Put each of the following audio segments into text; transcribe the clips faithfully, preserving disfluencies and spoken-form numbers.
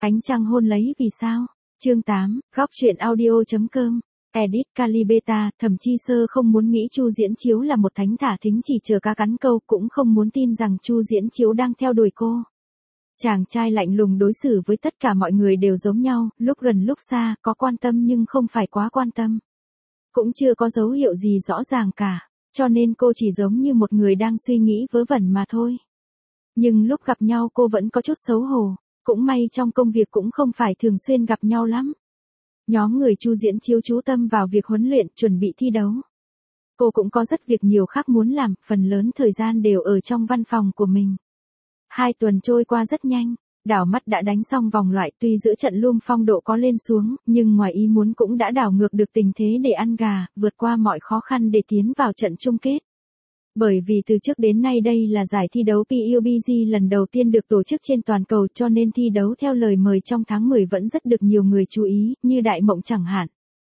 Ánh trăng hôn lấy vì sao? Chương tám, góc truyện audio.com. Edit Calibeta, Thẩm Chi Sơ không muốn nghĩ Chu Diễn Chiếu là một thánh thả thính chỉ chờ cá cắn câu, cũng không muốn tin rằng Chu Diễn Chiếu đang theo đuổi cô. Chàng trai lạnh lùng đối xử với tất cả mọi người đều giống nhau, lúc gần lúc xa, có quan tâm nhưng không phải quá quan tâm. Cũng chưa có dấu hiệu gì rõ ràng cả, cho nên cô chỉ giống như một người đang suy nghĩ vớ vẩn mà thôi. Nhưng lúc gặp nhau cô vẫn có chút xấu hổ, cũng may trong công việc cũng không phải thường xuyên gặp nhau lắm. Nhóm người Chu Diễn Chiếu chú tâm vào việc huấn luyện, chuẩn bị thi đấu. Cô cũng có rất việc nhiều khác muốn làm, phần lớn thời gian đều ở trong văn phòng của mình. Hai tuần trôi qua rất nhanh, đảo mắt đã đánh xong vòng loại, tuy giữa trận Luông phong độ có lên xuống, nhưng ngoài ý muốn cũng đã đảo ngược được tình thế để ăn gà, vượt qua mọi khó khăn để tiến vào trận chung kết. Bởi vì từ trước đến nay đây là giải thi đấu pê u bê giê lần đầu tiên được tổ chức trên toàn cầu, cho nên thi đấu theo lời mời trong tháng mười vẫn rất được nhiều người chú ý, như Đại Mộng chẳng hạn.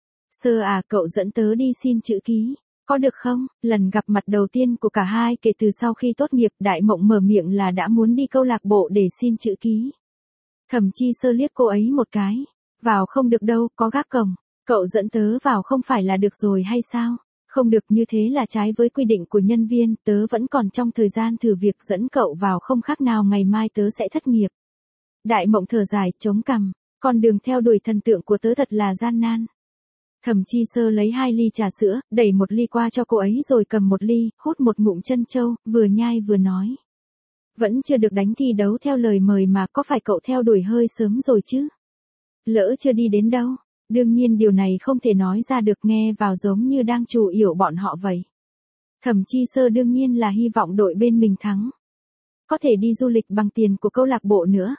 Sơ à, cậu dẫn tớ đi xin chữ ký, có được không? Lần gặp mặt đầu tiên của cả hai kể từ sau khi tốt nghiệp, Đại Mộng mở miệng là đã muốn đi câu lạc bộ để xin chữ ký. Thẩm Chi Sơ liếc cô ấy một cái, vào không được đâu, có gác cổng, cậu dẫn tớ vào không phải là được rồi hay sao? Không được, như thế là trái với quy định của nhân viên, tớ vẫn còn trong thời gian thử việc, dẫn cậu vào không khác nào ngày mai tớ sẽ thất nghiệp. Đại Mộng thở dài, chống cằm, con đường theo đuổi thần tượng của tớ thật là gian nan. Thẩm Chi Sơ lấy hai ly trà sữa, đẩy một ly qua cho cô ấy rồi cầm một ly, hút một ngụm chân châu, vừa nhai vừa nói. Vẫn chưa được đánh thi đấu theo lời mời mà, có phải cậu theo đuổi hơi sớm rồi chứ? Lỡ chưa đi đến đâu. Đương nhiên điều này không thể nói ra được, nghe vào giống như đang chủ yểu bọn họ vậy. Thẩm Chi Sơ đương nhiên là hy vọng đội bên mình thắng. Có thể đi du lịch bằng tiền của câu lạc bộ nữa.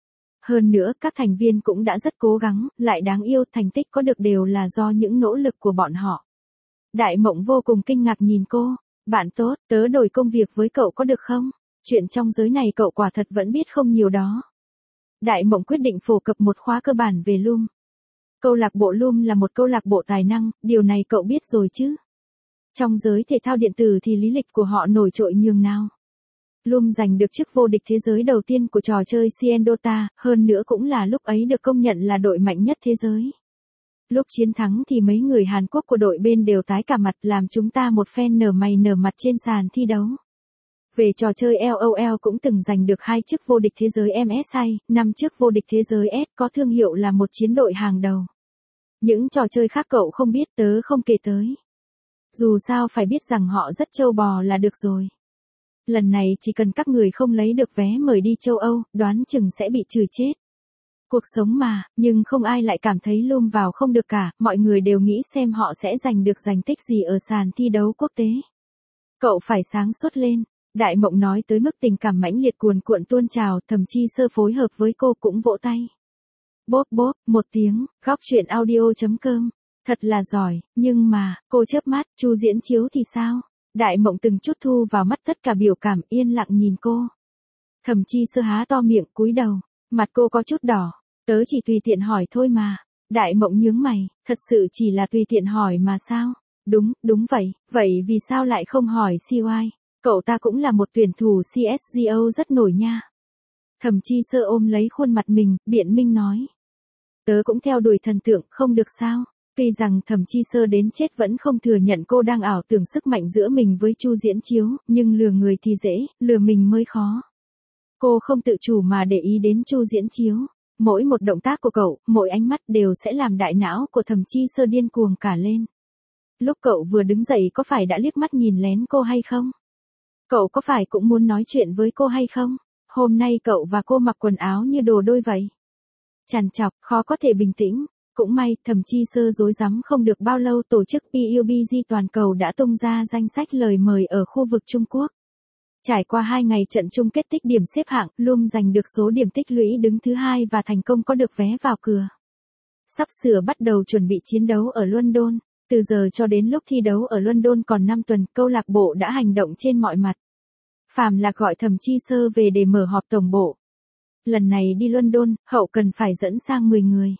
Hơn nữa các thành viên cũng đã rất cố gắng, lại đáng yêu, thành tích có được đều là do những nỗ lực của bọn họ. Đại Mộng vô cùng kinh ngạc nhìn cô, bạn tốt, tớ đổi công việc với cậu có được không? Chuyện trong giới này cậu quả thật vẫn biết không nhiều đó. Đại Mộng quyết định phổ cập một khóa cơ bản về Loom. Câu lạc bộ Loom là một câu lạc bộ tài năng, điều này cậu biết rồi chứ? Trong giới thể thao điện tử thì lý lịch của họ nổi trội nhường nào. Loom giành được chức vô địch thế giới đầu tiên của trò chơi xê en Dota, hơn nữa cũng là lúc ấy được công nhận là đội mạnh nhất thế giới. Lúc chiến thắng thì mấy người Hàn Quốc của đội bên đều tái cả mặt, làm chúng ta một phen nở mày nở mặt trên sàn thi đấu. Về trò chơi LOL cũng từng giành được hai chức vô địch thế giới em ét i, năm chức vô địch thế giới S, có thương hiệu là một chiến đội hàng đầu. Những trò chơi khác cậu không biết, tớ không kể tới. Dù sao phải biết rằng họ rất trâu bò là được rồi. Lần này chỉ cần các người không lấy được vé mời đi châu Âu, đoán chừng sẽ bị chửi chết. Cuộc sống mà, nhưng không ai lại cảm thấy Loom vào không được cả, mọi người đều nghĩ xem họ sẽ giành được thành tích gì ở sàn thi đấu quốc tế. Cậu phải sáng suốt lên. Đại Mộng nói tới mức tình cảm mãnh liệt cuồn cuộn tuôn trào, Thẩm Chi Sơ phối hợp với cô cũng vỗ tay. Bốp bốp, một tiếng, góc truyện audio.com. Thật là giỏi, nhưng mà, cô chớp mắt, Chu Diễn Chiếu thì sao? Đại Mộng từng chút thu vào mắt tất cả biểu cảm, yên lặng nhìn cô. Thẩm Chi Sơ há to miệng, cúi đầu, mặt cô có chút đỏ, tớ chỉ tùy tiện hỏi thôi mà. Đại Mộng nhướng mày, thật sự chỉ là tùy tiện hỏi mà sao? Đúng, đúng vậy, vậy vì sao lại không hỏi xê i? Cậu ta cũng là một tuyển thủ xê ét giê ô rất nổi nha. Thẩm Chi Sơ ôm lấy khuôn mặt mình, biện minh nói. Tớ cũng theo đuổi thần tượng, không được sao? Tuy rằng Thẩm Chi Sơ đến chết vẫn không thừa nhận cô đang ảo tưởng sức mạnh giữa mình với Chu Diễn Chiếu, nhưng lừa người thì dễ, lừa mình mới khó. Cô không tự chủ mà để ý đến Chu Diễn Chiếu. Mỗi một động tác của cậu, mỗi ánh mắt đều sẽ làm đại não của Thẩm Chi Sơ điên cuồng cả lên. Lúc cậu vừa đứng dậy có phải đã liếc mắt nhìn lén cô hay không? Cậu có phải cũng muốn nói chuyện với cô hay không? Hôm nay cậu và cô mặc quần áo như đồ đôi vậy. Trằn trọc, khó có thể bình tĩnh. Cũng may, Thẩm Chi Sơ rối rắm không được bao lâu, tổ chức pê u bê giê toàn cầu đã tung ra danh sách lời mời ở khu vực Trung Quốc. Trải qua hai ngày trận chung kết tích điểm xếp hạng, Loom giành được số điểm tích lũy đứng thứ hai và thành công có được vé vào cửa. Sắp sửa bắt đầu chuẩn bị chiến đấu ở London. Từ giờ cho đến lúc thi đấu ở London còn năm tuần, câu lạc bộ đã hành động trên mọi mặt. Phàm là gọi Thẩm Chi Sơ về để mở họp tổng bộ. Lần này đi London, hậu cần phải dẫn sang mười người.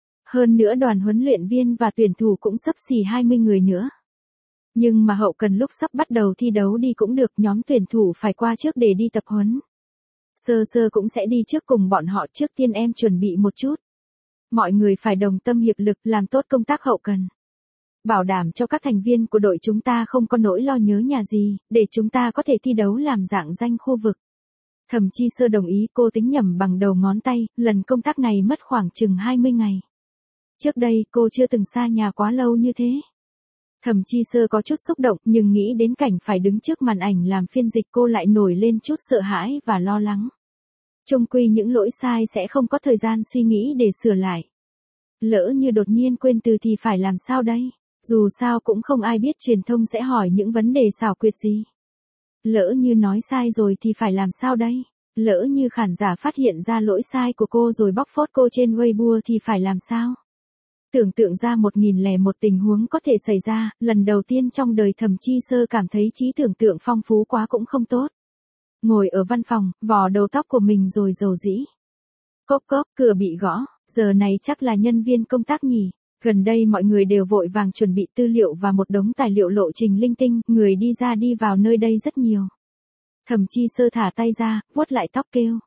Hơn nữa đoàn huấn luyện viên và tuyển thủ cũng xấp xỉ hai mươi người nữa. Nhưng mà hậu cần lúc sắp bắt đầu thi đấu đi cũng được, nhóm tuyển thủ phải qua trước để đi tập huấn. Sơ sơ cũng sẽ đi trước cùng bọn họ, trước tiên em chuẩn bị một chút. Mọi người phải đồng tâm hiệp lực làm tốt công tác hậu cần. Bảo đảm cho các thành viên của đội chúng ta không có nỗi lo nhớ nhà gì, để chúng ta có thể thi đấu làm rạng danh khu vực. Thẩm Chi Sơ đồng ý, cô tính nhẩm bằng đầu ngón tay, lần công tác này mất khoảng chừng hai mươi ngày. Trước đây cô chưa từng xa nhà quá lâu như thế. Thẩm Chi Sơ có chút xúc động, nhưng nghĩ đến cảnh phải đứng trước màn ảnh làm phiên dịch cô lại nổi lên chút sợ hãi và lo lắng. Chung quy những lỗi sai sẽ không có thời gian suy nghĩ để sửa lại. Lỡ như đột nhiên quên từ thì phải làm sao đây? Dù sao cũng không ai biết, truyền thông sẽ hỏi những vấn đề xảo quyệt gì. Lỡ như nói sai rồi thì phải làm sao đây? Lỡ như khán giả phát hiện ra lỗi sai của cô rồi bóc phốt cô trên Weibo thì phải làm sao? Tưởng tượng ra một nghìn lẻ một tình huống có thể xảy ra, lần đầu tiên trong đời Thẩm Chi Sơ cảm thấy trí tưởng tượng phong phú quá cũng không tốt. Ngồi ở văn phòng, vò đầu tóc của mình rồi dầu dĩ. Cốc cốc, cửa bị gõ, giờ này chắc là nhân viên công tác nhỉ. Gần đây mọi người đều vội vàng chuẩn bị tư liệu và một đống tài liệu lộ trình linh tinh, người đi ra đi vào nơi đây rất nhiều. Thẩm Chi Sơ thả tay ra, vuốt lại tóc kêu.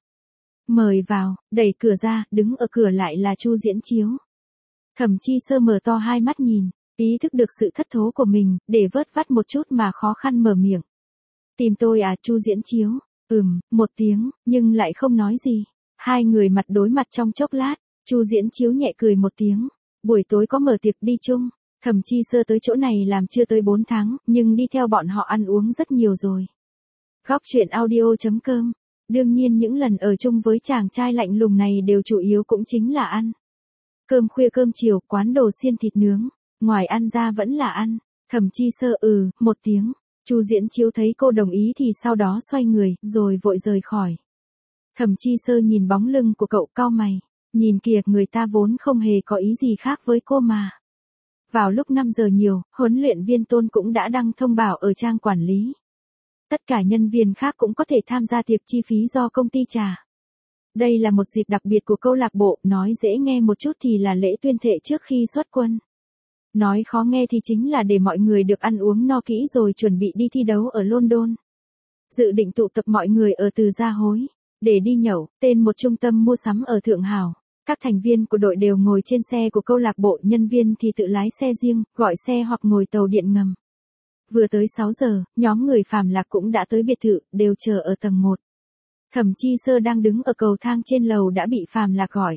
Mời vào, đẩy cửa ra, đứng ở cửa lại là Chu Diễn Chiếu. Thẩm Chi Sơ mở to hai mắt nhìn, ý thức được sự thất thố của mình, để vớt vát một chút mà khó khăn mở miệng. Tìm tôi à? Chu Diễn Chiếu, ừm, một tiếng, nhưng lại không nói gì. Hai người mặt đối mặt trong chốc lát, Chu Diễn Chiếu nhẹ cười một tiếng. Buổi tối có mở tiệc đi chung. Thẩm Chi Sơ tới chỗ này làm chưa tới bốn tháng, nhưng đi theo bọn họ ăn uống rất nhiều rồi. Góc chuyện audio chấm com. Đương nhiên những lần ở chung với chàng trai lạnh lùng này đều chủ yếu cũng chính là ăn. Cơm khuya cơm chiều, quán đồ xiên thịt nướng, ngoài ăn ra vẫn là ăn. Thẩm Chi Sơ ừ, một tiếng. Chu Diễn Chiếu thấy cô đồng ý thì sau đó xoay người, rồi vội rời khỏi. Thẩm Chi Sơ nhìn bóng lưng của cậu cau mày. Nhìn kìa, người ta vốn không hề có ý gì khác với cô mà. Vào lúc năm giờ nhiều, huấn luyện viên Tôn cũng đã đăng thông báo ở trang quản lý. Tất cả nhân viên khác cũng có thể tham gia tiệc chi phí do công ty trả. Đây là một dịp đặc biệt của câu lạc bộ, nói dễ nghe một chút thì là lễ tuyên thệ trước khi xuất quân. Nói khó nghe thì chính là để mọi người được ăn uống no kỹ rồi chuẩn bị đi thi đấu ở London. Dự định tụ tập mọi người ở Từ Gia Hối, để đi nhậu, tên một trung tâm mua sắm ở Thượng Hảo. Các thành viên của đội đều ngồi trên xe của câu lạc bộ, nhân viên thì tự lái xe riêng, gọi xe hoặc ngồi tàu điện ngầm. Vừa tới sáu giờ, nhóm người Phàm Lạc cũng đã tới biệt thự, đều chờ ở tầng một. Thẩm Chi Sơ đang đứng ở cầu thang trên lầu đã bị Phàm Lạc gọi.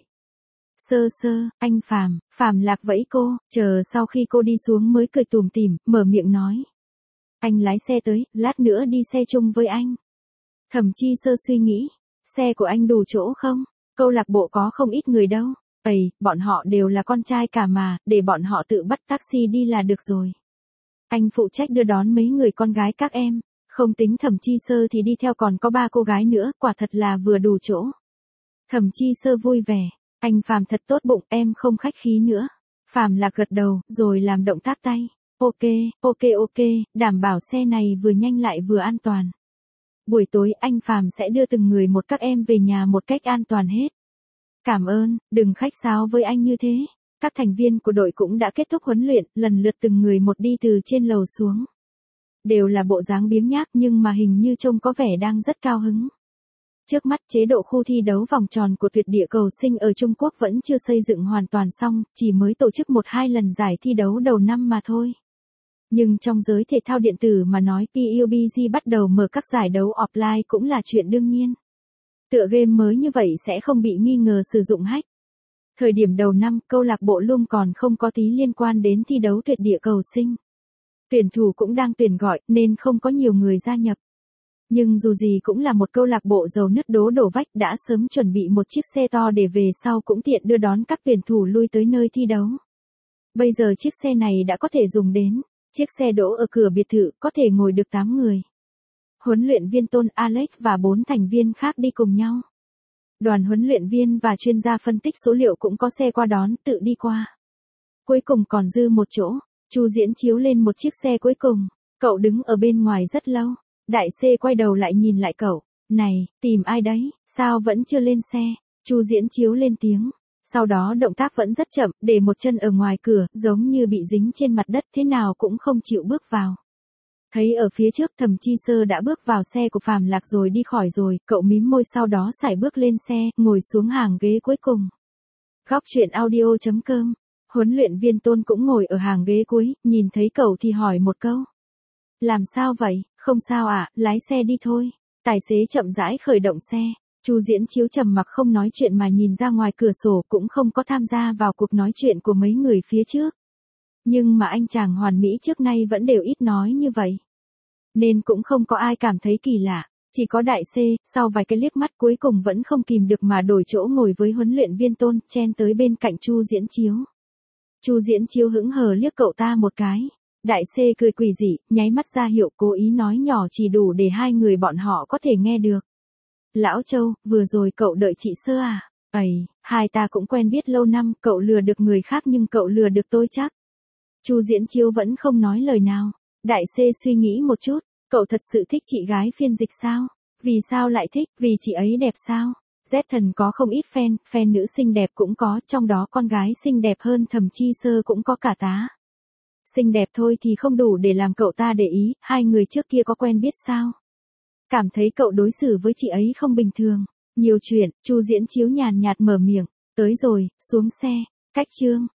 Sơ Sơ, anh Phàm. Phàm Lạc vẫy cô, chờ sau khi cô đi xuống mới cười tủm tỉm, mở miệng nói. Anh lái xe tới, lát nữa đi xe chung với anh. Thẩm Chi Sơ suy nghĩ, xe của anh đủ chỗ không? Câu lạc bộ có không ít người đâu. Ây, bọn họ đều là con trai cả mà, để bọn họ tự bắt taxi đi là được rồi. Anh phụ trách đưa đón mấy người con gái các em, không tính Thẩm Chi Sơ thì đi theo còn có ba cô gái nữa, quả thật là vừa đủ chỗ. Thẩm Chi Sơ vui vẻ, anh Phàm thật tốt bụng, em không khách khí nữa. Phàm Lạc gật đầu, rồi làm động tác tay. Ok, ok ok, đảm bảo xe này vừa nhanh lại vừa an toàn. Buổi tối anh Phàm sẽ đưa từng người một các em về nhà một cách an toàn hết. Cảm ơn, đừng khách sáo với anh như thế. Các thành viên của đội cũng đã kết thúc huấn luyện, lần lượt từng người một đi từ trên lầu xuống. Đều là bộ dáng biếng nhác nhưng mà hình như trông có vẻ đang rất cao hứng. Trước mắt chế độ khu thi đấu vòng tròn của tuyệt địa cầu sinh ở Trung Quốc vẫn chưa xây dựng hoàn toàn xong, chỉ mới tổ chức một hai lần giải thi đấu đầu năm mà thôi. Nhưng trong giới thể thao điện tử mà nói, pê u bê giê bắt đầu mở các giải đấu offline cũng là chuyện đương nhiên. Tựa game mới như vậy sẽ không bị nghi ngờ sử dụng hack. Thời điểm đầu năm, câu lạc bộ Lum còn không có tí liên quan đến thi đấu tuyệt địa cầu sinh. Tuyển thủ cũng đang tuyển gọi, nên không có nhiều người gia nhập. Nhưng dù gì cũng là một câu lạc bộ giàu nứt đố đổ vách, đã sớm chuẩn bị một chiếc xe to để về sau cũng tiện đưa đón các tuyển thủ lui tới nơi thi đấu. Bây giờ chiếc xe này đã có thể dùng đến. Chiếc xe đỗ ở cửa biệt thự, có thể ngồi được tám người. Huấn luyện viên Tôn, Alex và bốn thành viên khác đi cùng nhau. Đoàn huấn luyện viên và chuyên gia phân tích số liệu cũng có xe qua đón, tự đi qua. Cuối cùng còn dư một chỗ, Chu Diễn Chiếu lên một chiếc xe cuối cùng. Cậu đứng ở bên ngoài rất lâu. Đại C quay đầu lại nhìn lại cậu. Này, tìm ai đấy, sao vẫn chưa lên xe? Chu Diễn Chiếu lên tiếng. Sau đó động tác vẫn rất chậm, để một chân ở ngoài cửa, giống như bị dính trên mặt đất thế nào cũng không chịu bước vào. Thấy ở phía trước Thẩm Chi Sơ đã bước vào xe của Phạm Lạc rồi đi khỏi rồi, cậu mím môi sau đó sải bước lên xe, ngồi xuống hàng ghế cuối cùng. Góc truyện audio chấm com. Huấn luyện viên Tôn cũng ngồi ở hàng ghế cuối, nhìn thấy cậu thì hỏi một câu. Làm sao vậy? Không sao ạ, à, lái xe đi thôi. Tài xế chậm rãi khởi động xe. Chu Diễn Chiếu trầm mặc không nói chuyện mà nhìn ra ngoài cửa sổ, cũng không có tham gia vào cuộc nói chuyện của mấy người phía trước. Nhưng mà anh chàng hoàn mỹ trước nay vẫn đều ít nói như vậy. Nên cũng không có ai cảm thấy kỳ lạ. Chỉ có Đại C, sau vài cái liếc mắt cuối cùng vẫn không kìm được mà đổi chỗ ngồi với huấn luyện viên Tôn, chen tới bên cạnh Chu Diễn Chiếu. Chu Diễn Chiếu hững hờ liếc cậu ta một cái. Đại C cười quỷ dị, nháy mắt ra hiệu cố ý nói nhỏ chỉ đủ để hai người bọn họ có thể nghe được. Lão Châu, vừa rồi cậu đợi chị Sơ à? Ây, hai ta cũng quen biết lâu năm, cậu lừa được người khác nhưng cậu lừa được tôi chắc. Chu Diễn Chiếu vẫn không nói lời nào. Đại C suy nghĩ một chút, cậu thật sự thích chị gái phiên dịch sao? Vì sao lại thích? Vì chị ấy đẹp sao? Z Thần có không ít fan, fan nữ xinh đẹp cũng có, trong đó con gái xinh đẹp hơn Thẩm Chi Sơ cũng có cả tá. Xinh đẹp thôi thì không đủ để làm cậu ta để ý, hai người trước kia có quen biết sao? Cảm thấy cậu đối xử với chị ấy không bình thường. Nhiều chuyện, Chu Diễn Chiếu nhàn nhạt mở miệng, tới rồi, xuống xe, cách chương.